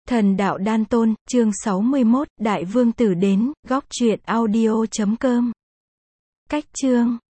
Thần đạo đan tôn, chương 61, Đại Vương Tử đến, góc truyện audio.com. Cách chương